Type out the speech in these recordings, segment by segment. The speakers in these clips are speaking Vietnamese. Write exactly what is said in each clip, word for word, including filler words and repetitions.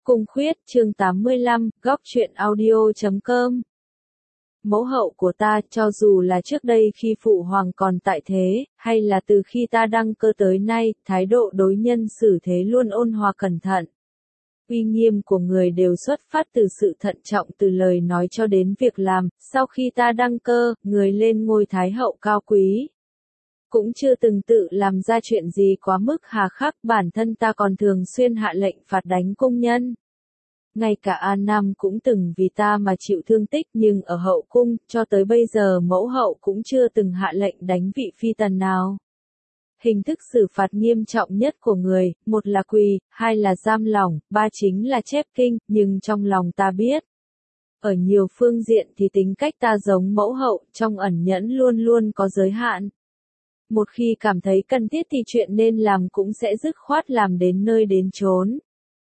Cung Khuyết, chương tám mươi lăm, góc truyện audio chấm com. Mẫu hậu của ta, cho dù là trước đây khi phụ hoàng còn tại thế, hay là từ khi ta đăng cơ tới nay, thái độ đối nhân xử thế luôn ôn hòa cẩn thận. Uy nghiêm của người đều xuất phát từ sự thận trọng từ lời nói cho đến việc làm. Sau khi ta đăng cơ, người lên ngôi thái hậu cao quý cũng chưa từng tự làm ra chuyện gì quá mức hà khắc, bản thân ta còn thường xuyên hạ lệnh phạt đánh cung nhân. Ngay cả An Nam cũng từng vì ta mà chịu thương tích, nhưng ở hậu cung, cho tới bây giờ mẫu hậu cũng chưa từng hạ lệnh đánh vị phi tần nào. Hình thức xử phạt nghiêm trọng nhất của người, một là quỳ, hai là giam lỏng, ba chính là chép kinh, nhưng trong lòng ta biết. Ở nhiều phương diện thì tính cách ta giống mẫu hậu, trong ẩn nhẫn luôn luôn có giới hạn. Một khi cảm thấy cần thiết thì chuyện nên làm cũng sẽ dứt khoát làm đến nơi đến chốn.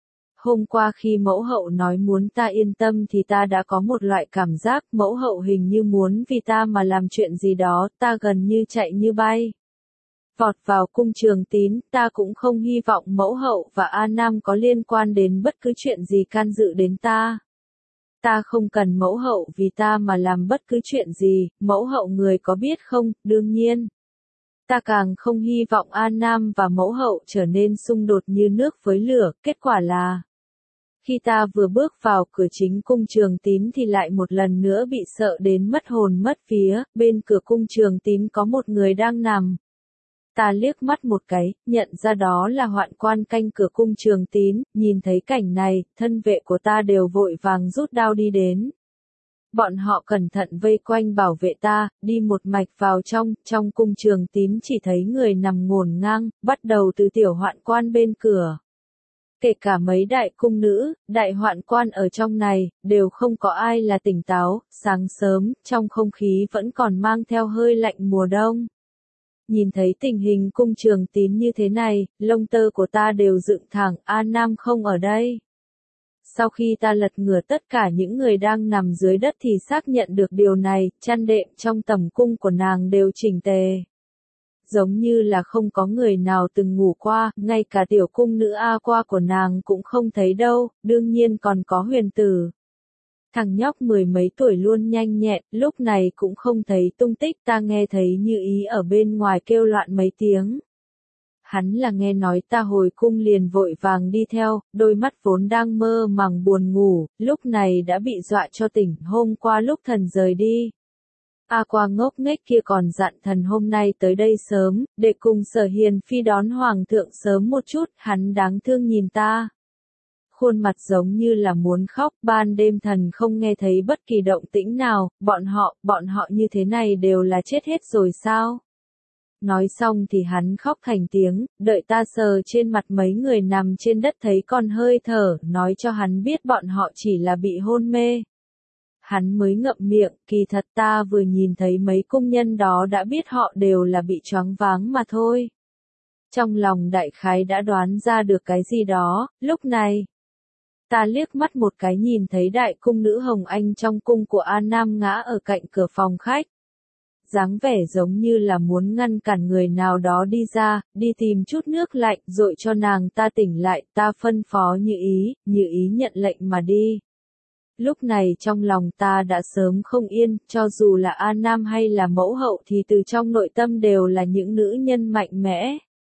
Hôm qua khi mẫu hậu nói muốn ta yên tâm thì ta đã có một loại cảm giác mẫu hậu hình như muốn vì ta mà làm chuyện gì đó, ta gần như chạy như bay. Vọt vào cung Trường Tín, ta cũng không hy vọng mẫu hậu và A Nam có liên quan đến bất cứ chuyện gì can dự đến ta. Ta không cần mẫu hậu vì ta mà làm bất cứ chuyện gì, mẫu hậu người có biết không, đương nhiên. Ta càng không hy vọng An Nam và mẫu hậu trở nên xung đột như nước với lửa, kết quả là khi ta vừa bước vào cửa chính cung Trường Tín thì lại một lần nữa bị sợ đến mất hồn mất vía, bên cửa cung Trường Tín có một người đang nằm. Ta liếc mắt một cái, nhận ra đó là hoạn quan canh cửa cung Trường Tín, nhìn thấy cảnh này, thân vệ của ta đều vội vàng rút đao đi đến. Bọn họ cẩn thận vây quanh bảo vệ ta, đi một mạch vào trong, trong cung Trường Tín chỉ thấy người nằm ngổn ngang, bắt đầu từ tiểu hoạn quan bên cửa. Kể cả mấy đại cung nữ, đại hoạn quan ở trong này, đều không có ai là tỉnh táo, sáng sớm, trong không khí vẫn còn mang theo hơi lạnh mùa đông. Nhìn thấy tình hình cung Trường Tín như thế này, lông tơ của ta đều dựng thẳng, An Nam không ở đây. Sau khi ta lật ngửa tất cả những người đang nằm dưới đất thì xác nhận được điều này, chăn đệm trong tầm cung của nàng đều chỉnh tề. Giống như là không có người nào từng ngủ qua, ngay cả tiểu cung nữ A qua của nàng cũng không thấy đâu, đương nhiên còn có Huyền Tử. Thằng nhóc mười mấy tuổi luôn nhanh nhẹn, lúc này cũng không thấy tung tích, ta nghe thấy Như Ý ở bên ngoài kêu loạn mấy tiếng. Hắn là nghe nói ta hồi cung liền vội vàng đi theo, đôi mắt vốn đang mơ màng buồn ngủ, lúc này đã bị dọa cho tỉnh, hôm qua lúc thần rời đi. A qua ngốc nghếch kia còn dặn thần hôm nay tới đây sớm, để cùng Sở Hiền Phi đón Hoàng thượng sớm một chút, hắn đáng thương nhìn ta. Khuôn mặt giống như là muốn khóc, ban đêm thần không nghe thấy bất kỳ động tĩnh nào, bọn họ, bọn họ như thế này đều là chết hết rồi sao? Nói xong thì hắn khóc thành tiếng, đợi ta sờ trên mặt mấy người nằm trên đất thấy còn hơi thở, nói cho hắn biết bọn họ chỉ là bị hôn mê. Hắn mới ngậm miệng, kỳ thật ta vừa nhìn thấy mấy cung nhân đó đã biết họ đều là bị choáng váng mà thôi. Trong lòng đại khái đã đoán ra được cái gì đó, lúc này. Ta liếc mắt một cái nhìn thấy đại cung nữ Hồng Anh trong cung của An Nam ngã ở cạnh cửa phòng khách. Dáng vẻ giống như là muốn ngăn cản người nào đó đi ra, đi tìm chút nước lạnh dội cho nàng ta tỉnh lại, ta phân phó Như Ý, Như Ý nhận lệnh mà đi. Lúc này trong lòng ta đã sớm không yên, cho dù là An Nam hay là mẫu hậu thì từ trong nội tâm đều là những nữ nhân mạnh mẽ.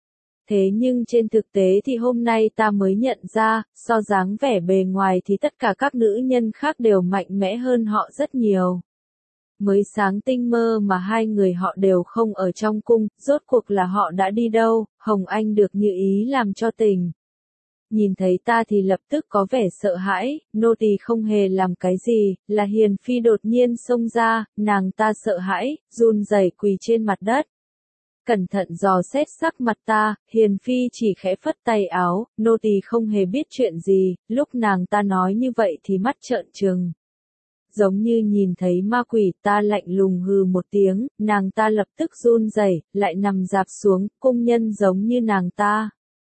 Thế nhưng trên thực tế thì hôm nay ta mới nhận ra, so dáng vẻ bề ngoài thì tất cả các nữ nhân khác đều mạnh mẽ hơn họ rất nhiều. Mới sáng tinh mơ mà hai người họ đều không ở trong cung, rốt cuộc là họ đã đi đâu, Hồng Anh được Như Ý làm cho tỉnh. Nhìn thấy ta thì lập tức có vẻ sợ hãi, nô tỳ không hề làm cái gì, là Hiền Phi đột nhiên xông ra, nàng ta sợ hãi, run rẩy quỳ trên mặt đất. Cẩn thận dò xét sắc mặt ta, Hiền Phi chỉ khẽ phất tay áo, nô tỳ không hề biết chuyện gì, lúc nàng ta nói như vậy thì mắt trợn trừng. Giống như nhìn thấy ma quỷ, ta lạnh lùng hừ một tiếng, nàng ta lập tức run rẩy, lại nằm dạp xuống, cung nhân giống như nàng ta.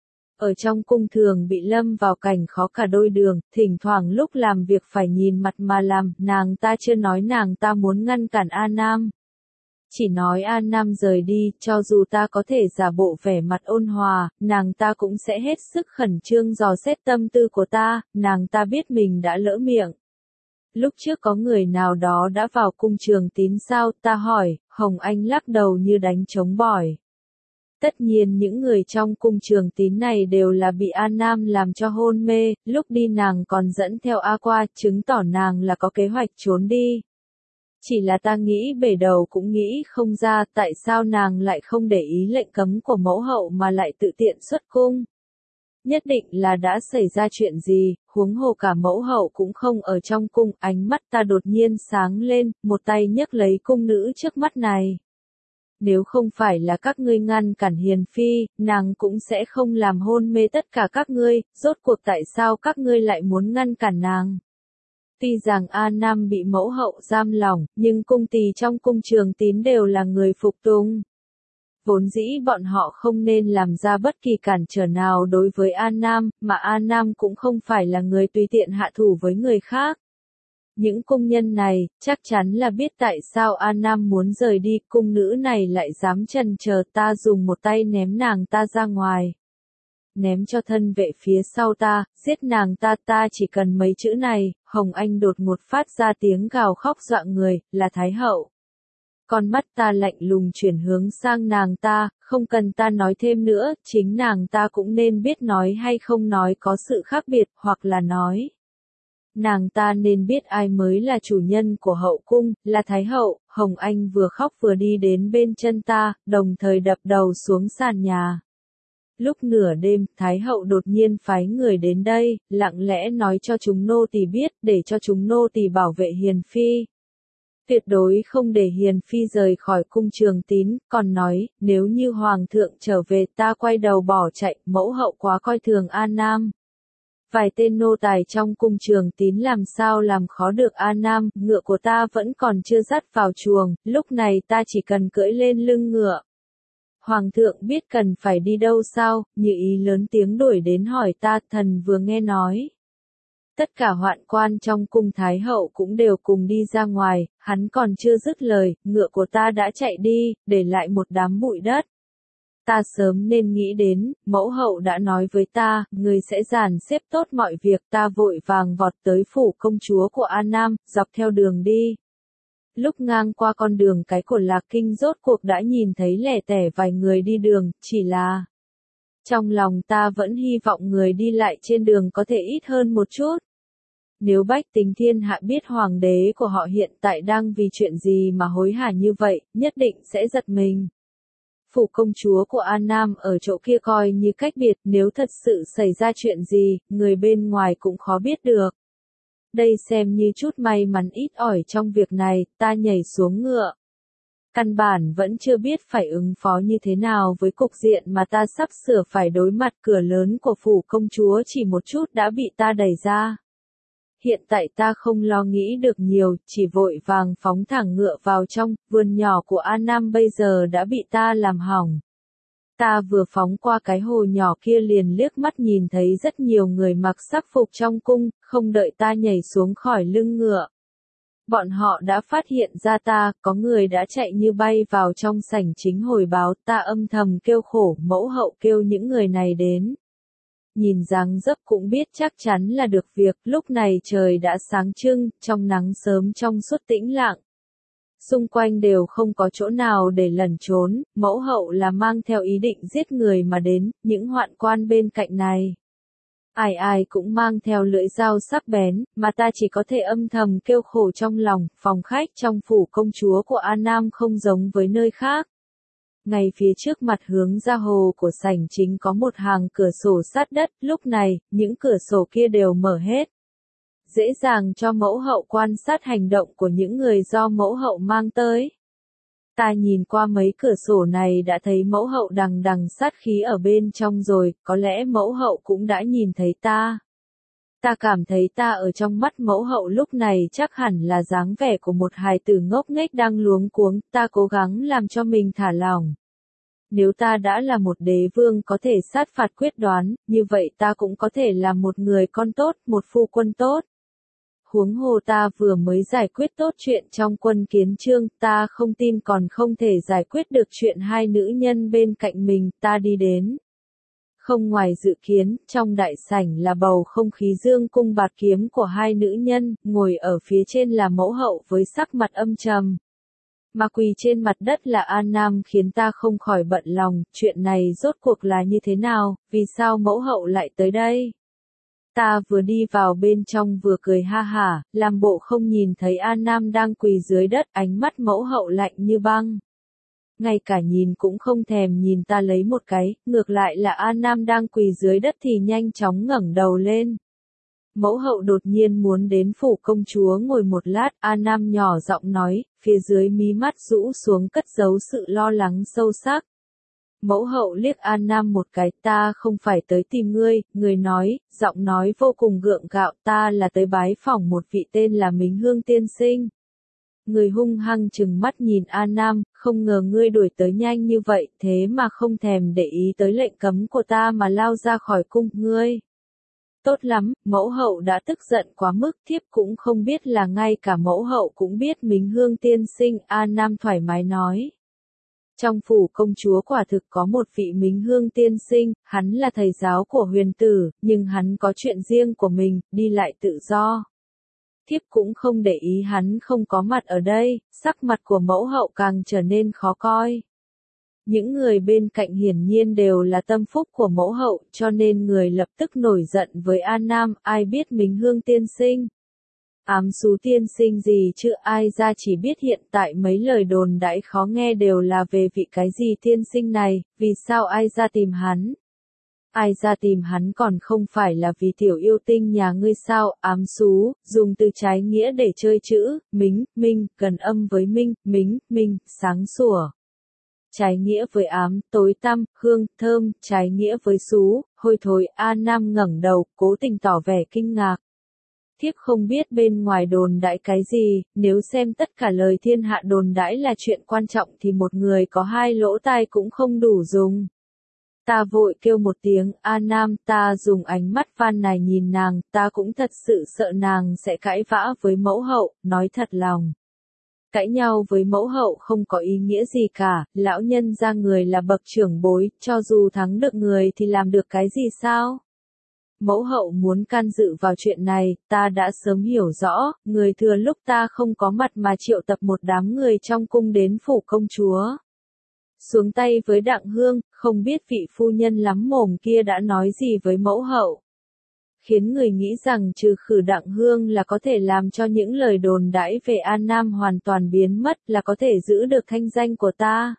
Ở trong cung thường bị lâm vào cảnh khó cả đôi đường, thỉnh thoảng lúc làm việc phải nhìn mặt mà làm, nàng ta chưa nói nàng ta muốn ngăn cản A Nam. Chỉ nói An Nam rời đi, cho dù ta có thể giả bộ vẻ mặt ôn hòa, nàng ta cũng sẽ hết sức khẩn trương dò xét tâm tư của ta, nàng ta biết mình đã lỡ miệng. Lúc trước có người nào đó đã vào cung Trường Tín sao, ta hỏi, Hồng Anh lắc đầu như đánh trống bỏi. Tất nhiên những người trong cung Trường Tín này đều là bị An Nam làm cho hôn mê, lúc đi nàng còn dẫn theo A Qua, chứng tỏ nàng là có kế hoạch trốn đi. Chỉ là ta nghĩ bể đầu cũng nghĩ không ra tại sao nàng lại không để ý lệnh cấm của mẫu hậu mà lại tự tiện xuất cung. Nhất định là đã xảy ra chuyện gì, huống hồ cả mẫu hậu cũng không ở trong cung, ánh mắt ta đột nhiên sáng lên, một tay nhấc lấy cung nữ trước mắt này. Nếu không phải là các ngươi ngăn cản Hiền Phi, nàng cũng sẽ không làm hôn mê tất cả các ngươi, rốt cuộc tại sao các ngươi lại muốn ngăn cản nàng? Tuy rằng A Nam bị mẫu hậu giam lỏng, nhưng cung tỳ trong cung Trường Tín đều là người phục tùng. Vốn dĩ bọn họ không nên làm ra bất kỳ cản trở nào đối với An Nam, mà An Nam cũng không phải là người tùy tiện hạ thủ với người khác. Những cung nhân này, chắc chắn là biết tại sao An Nam muốn rời đi, cung nữ này lại dám chần chờ, ta dùng một tay ném nàng ta ra ngoài. Ném cho thân vệ phía sau ta, giết nàng ta, ta chỉ cần mấy chữ này, Hồng Anh đột ngột phát ra tiếng gào khóc dọa người, là Thái Hậu. Con mắt ta lạnh lùng chuyển hướng sang nàng ta, không cần ta nói thêm nữa, chính nàng ta cũng nên biết nói hay không nói có sự khác biệt, hoặc là nói. Nàng ta nên biết ai mới là chủ nhân của hậu cung, là Thái Hậu. Hồng Anh vừa khóc vừa đi đến bên chân ta, đồng thời đập đầu xuống sàn nhà. Lúc nửa đêm, Thái Hậu đột nhiên phái người đến đây, lặng lẽ nói cho chúng nô tỳ biết, để cho chúng nô tỳ bảo vệ Hiền Phi. Tuyệt đối không để Hiền Phi rời khỏi cung Trường Tín, còn nói, nếu như Hoàng thượng trở về ta quay đầu bỏ chạy, mẫu hậu quá coi thường An Nam. Vài tên nô tài trong cung Trường Tín làm sao làm khó được An Nam, ngựa của ta vẫn còn chưa dắt vào chuồng, lúc này ta chỉ cần cưỡi lên lưng ngựa. Hoàng thượng biết cần phải đi đâu sao, Như Ý lớn tiếng đuổi đến hỏi ta, thần vừa nghe nói. Tất cả hoạn quan trong cung Thái Hậu cũng đều cùng đi ra ngoài, hắn còn chưa dứt lời, ngựa của ta đã chạy đi, để lại một đám bụi đất. Ta sớm nên nghĩ đến, mẫu hậu đã nói với ta, người sẽ dàn xếp tốt mọi việc, ta vội vàng vọt tới phủ công chúa của An Nam, dọc theo đường đi. Lúc ngang qua con đường cái của Lạc Kinh rốt cuộc đã nhìn thấy lẻ tẻ vài người đi đường, chỉ là... Trong lòng ta vẫn hy vọng người đi lại trên đường có thể ít hơn một chút. Nếu bách tính thiên hạ biết hoàng đế của họ hiện tại đang vì chuyện gì mà hối hả như vậy, nhất định sẽ giật mình. Phủ công chúa của An Nam ở chỗ kia coi như cách biệt, nếu thật sự xảy ra chuyện gì, người bên ngoài cũng khó biết được. Đây xem như chút may mắn ít ỏi trong việc này, ta nhảy xuống ngựa. Căn bản vẫn chưa biết phải ứng phó như thế nào với cục diện mà ta sắp sửa phải đối mặt, cửa lớn của phủ công chúa chỉ một chút đã bị ta đẩy ra. Hiện tại ta không lo nghĩ được nhiều, chỉ vội vàng phóng thẳng ngựa vào trong, vườn nhỏ của An Nam bây giờ đã bị ta làm hỏng. Ta vừa phóng qua cái hồ nhỏ kia liền liếc mắt nhìn thấy rất nhiều người mặc sắc phục trong cung, không đợi ta nhảy xuống khỏi lưng ngựa. Bọn họ đã phát hiện ra ta, có người đã chạy như bay vào trong sảnh chính hồi báo, ta âm thầm kêu khổ, mẫu hậu kêu những người này đến. Nhìn dáng dấp cũng biết chắc chắn là được việc, lúc này trời đã sáng trưng, trong nắng sớm trong suốt tĩnh lặng. Xung quanh đều không có chỗ nào để lẩn trốn, mẫu hậu là mang theo ý định giết người mà đến, những hoạn quan bên cạnh này. Ai ai cũng mang theo lưỡi dao sắc bén, mà ta chỉ có thể âm thầm kêu khổ trong lòng, phòng khách trong phủ công chúa của An Nam không giống với nơi khác. Ngay phía trước mặt hướng ra hồ của sảnh chính có một hàng cửa sổ sát đất, lúc này, những cửa sổ kia đều mở hết. Dễ dàng cho mẫu hậu quan sát hành động của những người do mẫu hậu mang tới. Ta nhìn qua mấy cửa sổ này đã thấy mẫu hậu đằng đằng sát khí ở bên trong rồi, có lẽ mẫu hậu cũng đã nhìn thấy ta. Ta cảm thấy ta ở trong mắt mẫu hậu lúc này chắc hẳn là dáng vẻ của một hài tử ngốc nghếch đang luống cuống, ta cố gắng làm cho mình thả lỏng. Nếu ta đã là một đế vương có thể sát phạt quyết đoán, như vậy ta cũng có thể là một người con tốt, một phu quân tốt. huống hồ ta vừa mới giải quyết tốt chuyện trong quân kiến chương, ta không tin còn không thể giải quyết được chuyện hai nữ nhân bên cạnh mình, ta đi đến. Không ngoài dự kiến, trong đại sảnh là bầu không khí dương cung bạt kiếm của hai nữ nhân, ngồi ở phía trên là mẫu hậu với sắc mặt âm trầm. Mà quỳ trên mặt đất là An Nam khiến ta không khỏi bận lòng, chuyện này rốt cuộc là như thế nào, vì sao mẫu hậu lại tới đây? Ta vừa đi vào bên trong vừa cười ha hả, làm bộ không nhìn thấy An Nam đang quỳ dưới đất, ánh mắt mẫu hậu lạnh như băng. Ngay cả nhìn cũng không thèm nhìn ta lấy một cái, ngược lại là An Nam đang quỳ dưới đất thì nhanh chóng ngẩng đầu lên. Mẫu hậu đột nhiên muốn đến phủ công chúa ngồi một lát, An Nam nhỏ giọng nói, phía dưới mí mắt rũ xuống cất giấu sự lo lắng sâu sắc. Mẫu hậu liếc An Nam một cái, ta không phải tới tìm ngươi, người nói, giọng nói vô cùng gượng gạo, ta là tới bái phỏng một vị tên là Mính Hương tiên sinh. Người hung hăng trừng mắt nhìn An Nam, không ngờ ngươi đuổi tới nhanh như vậy, thế mà không thèm để ý tới lệnh cấm của ta mà lao ra khỏi cung, ngươi. Tốt lắm, mẫu hậu đã tức giận quá mức, thiếp cũng không biết là ngay cả mẫu hậu cũng biết Mính Hương tiên sinh, An Nam thoải mái nói. Trong phủ công chúa quả thực có một vị Mính Hương tiên sinh, hắn là thầy giáo của huyền tử, nhưng hắn có chuyện riêng của mình, đi lại tự do. Thiếp cũng không để ý hắn không có mặt ở đây, sắc mặt của mẫu hậu càng trở nên khó coi. Những người bên cạnh hiển nhiên đều là tâm phúc của mẫu hậu, cho nên người lập tức nổi giận với An Nam, ai biết Mính Hương tiên sinh. Ám xú tiên sinh gì chứ, ai ra chỉ biết hiện tại mấy lời đồn đãi khó nghe đều là về vị cái gì tiên sinh này, vì sao ai ra tìm hắn? Ai ra tìm hắn còn không phải là vì tiểu yêu tinh nhà ngươi sao, ám xú, dùng từ trái nghĩa để chơi chữ, mính, minh, gần âm với minh, mính, minh, sáng sủa. Trái nghĩa với ám, tối tăm, hương, thơm, trái nghĩa với xú, hôi thối, An Nam ngẩng đầu, cố tình tỏ vẻ kinh ngạc. Thiếp không biết bên ngoài đồn đãi cái gì, nếu xem tất cả lời thiên hạ đồn đãi là chuyện quan trọng thì một người có hai lỗ tai cũng không đủ dùng. Ta vội kêu một tiếng, An Nam, ta dùng ánh mắt van này nhìn nàng, ta cũng thật sự sợ nàng sẽ cãi vã với mẫu hậu, nói thật lòng. Cãi nhau với mẫu hậu không có ý nghĩa gì cả, lão nhân ra người là bậc trưởng bối, cho dù thắng được người thì làm được cái gì sao? Mẫu hậu muốn can dự vào chuyện này, ta đã sớm hiểu rõ, người thừa lúc ta không có mặt mà triệu tập một đám người trong cung đến phủ công chúa. Xuống tay với Đặng Hương, không biết vị phu nhân lắm mồm kia đã nói gì với mẫu hậu. Khiến người nghĩ rằng trừ khử Đặng Hương là có thể làm cho những lời đồn đãi về An Nam hoàn toàn biến mất, là có thể giữ được thanh danh của ta.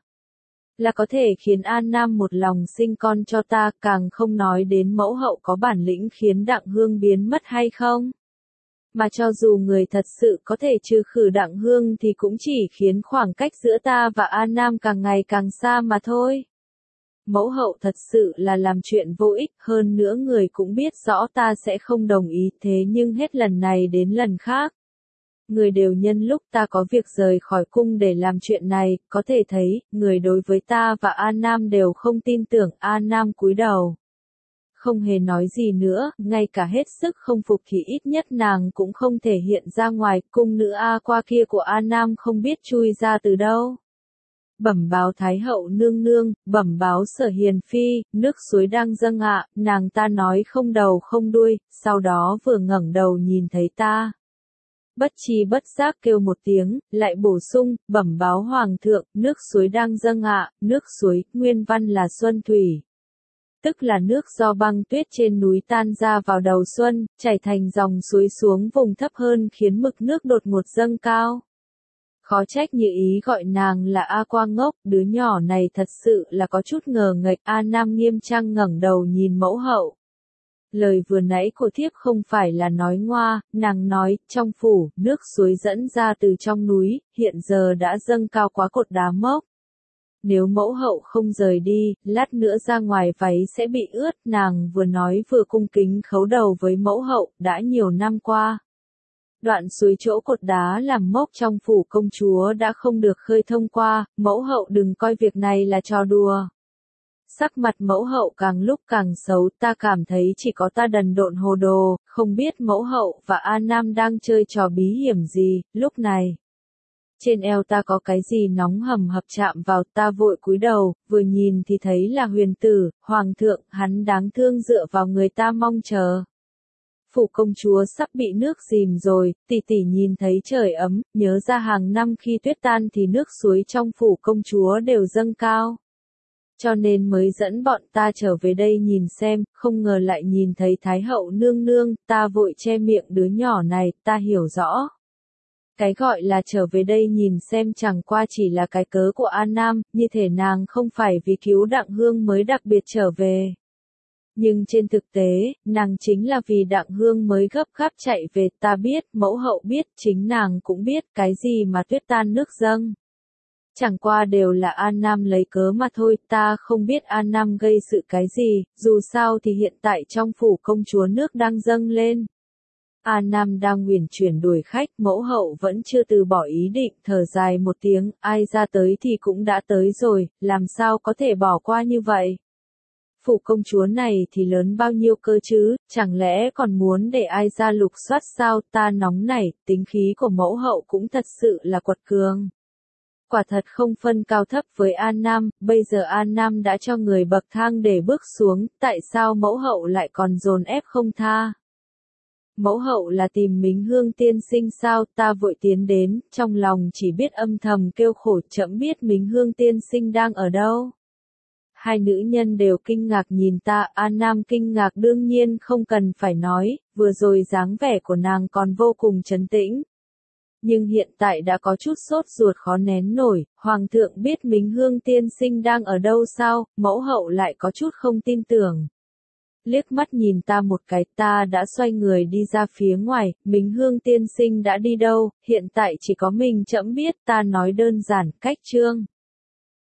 Là có thể khiến An Nam một lòng sinh con cho ta, càng không nói đến mẫu hậu có bản lĩnh khiến Đặng Hương biến mất hay không. Mà cho dù người thật sự có thể trừ khử Đặng Hương thì cũng chỉ khiến khoảng cách giữa ta và An Nam càng ngày càng xa mà thôi. Mẫu hậu thật sự là làm chuyện vô ích, hơn nữa người cũng biết rõ ta sẽ không đồng ý, thế nhưng hết lần này đến lần khác. Người đều nhân lúc ta có việc rời khỏi cung để làm chuyện này, có thể thấy, người đối với ta và An Nam đều không tin tưởng, An Nam cúi đầu. Không hề nói gì nữa, ngay cả hết sức không phục thì ít nhất nàng cũng không thể hiện ra ngoài, cung nữ A qua kia của An Nam không biết chui ra từ đâu. Bẩm báo Thái hậu nương nương, bẩm báo Sở Hiền Phi, nước suối đang dâng ạ, nàng ta nói không đầu không đuôi, sau đó vừa ngẩng đầu nhìn thấy ta. Bất chi bất giác kêu một tiếng, lại bổ sung, bẩm báo Hoàng thượng, nước suối đang dâng ạ, nước suối, nguyên văn là Xuân Thủy. Tức là nước do băng tuyết trên núi tan ra vào đầu xuân, chảy thành dòng suối xuống vùng thấp hơn khiến mực nước đột ngột dâng cao. Khó trách như ý gọi nàng là A Qua ngốc, đứa nhỏ này thật sự là có chút ngờ nghệch. A Nam nghiêm trang ngẩng đầu nhìn mẫu hậu. Lời vừa nãy của thiếp không phải là nói ngoa, nàng nói, trong phủ, nước suối dẫn ra từ trong núi, hiện giờ đã dâng cao quá cột đá mốc. Nếu mẫu hậu không rời đi, lát nữa ra ngoài váy sẽ bị ướt, nàng vừa nói vừa cung kính khấu đầu với mẫu hậu, đã nhiều năm qua. Đoạn suối chỗ cột đá làm mốc trong phủ công chúa đã không được khơi thông qua, mẫu hậu đừng coi việc này là trò đùa. Sắc mặt mẫu hậu càng lúc càng xấu, ta cảm thấy chỉ có ta đần độn hồ đồ, không biết mẫu hậu và A Nam đang chơi trò bí hiểm gì, lúc này. Trên eo ta có cái gì nóng hầm hập chạm vào, ta vội cúi đầu, vừa nhìn thì thấy là Huyền Tử, Hoàng thượng, hắn đáng thương dựa vào người ta mong chờ. Phủ công chúa sắp bị nước dìm rồi, tỷ tỷ nhìn thấy trời ấm, nhớ ra hàng năm khi tuyết tan thì nước suối trong phủ công chúa đều dâng cao. Cho nên mới dẫn bọn ta trở về đây nhìn xem, không ngờ lại nhìn thấy Thái hậu nương nương, ta vội che miệng đứa nhỏ này, ta hiểu rõ. Cái gọi là trở về đây nhìn xem chẳng qua chỉ là cái cớ của An Nam, như thể nàng không phải vì cứu Đặng Hương mới đặc biệt trở về. Nhưng trên thực tế, nàng chính là vì Đặng Hương mới gấp gáp chạy về, ta biết, mẫu hậu biết, chính nàng cũng biết, cái gì mà tuyết tan nước dâng. Chẳng qua đều là An Nam lấy cớ mà thôi, ta không biết An Nam gây sự cái gì, dù sao thì hiện tại trong phủ công chúa nước đang dâng lên. An Nam đang uyển chuyển đuổi khách, mẫu hậu vẫn chưa từ bỏ ý định, thở dài một tiếng, ai ra tới thì cũng đã tới rồi, làm sao có thể bỏ qua như vậy. Phủ công chúa này thì lớn bao nhiêu cơ chứ, chẳng lẽ còn muốn để ai ra lục soát sao, ta nóng nảy, tính khí của mẫu hậu cũng thật sự là quật cường. Quả thật không phân cao thấp với An Nam, bây giờ An Nam đã cho người bậc thang để bước xuống, tại sao mẫu hậu lại còn dồn ép không tha? Mẫu hậu là tìm Mính Hương tiên sinh sao, ta vội tiến đến, trong lòng chỉ biết âm thầm kêu khổ, chậm biết Mính Hương tiên sinh đang ở đâu. Hai nữ nhân đều kinh ngạc nhìn ta, An Nam kinh ngạc đương nhiên không cần phải nói, vừa rồi dáng vẻ của nàng còn vô cùng trấn tĩnh. Nhưng hiện tại đã có chút sốt ruột khó nén nổi, Hoàng thượng biết Mính Hương tiên sinh đang ở đâu sao, mẫu hậu lại có chút không tin tưởng. Liếc mắt nhìn ta một cái, ta đã xoay người đi ra phía ngoài, Mính Hương tiên sinh đã đi đâu, hiện tại chỉ có mình trẫm biết, ta nói đơn giản, cách trương.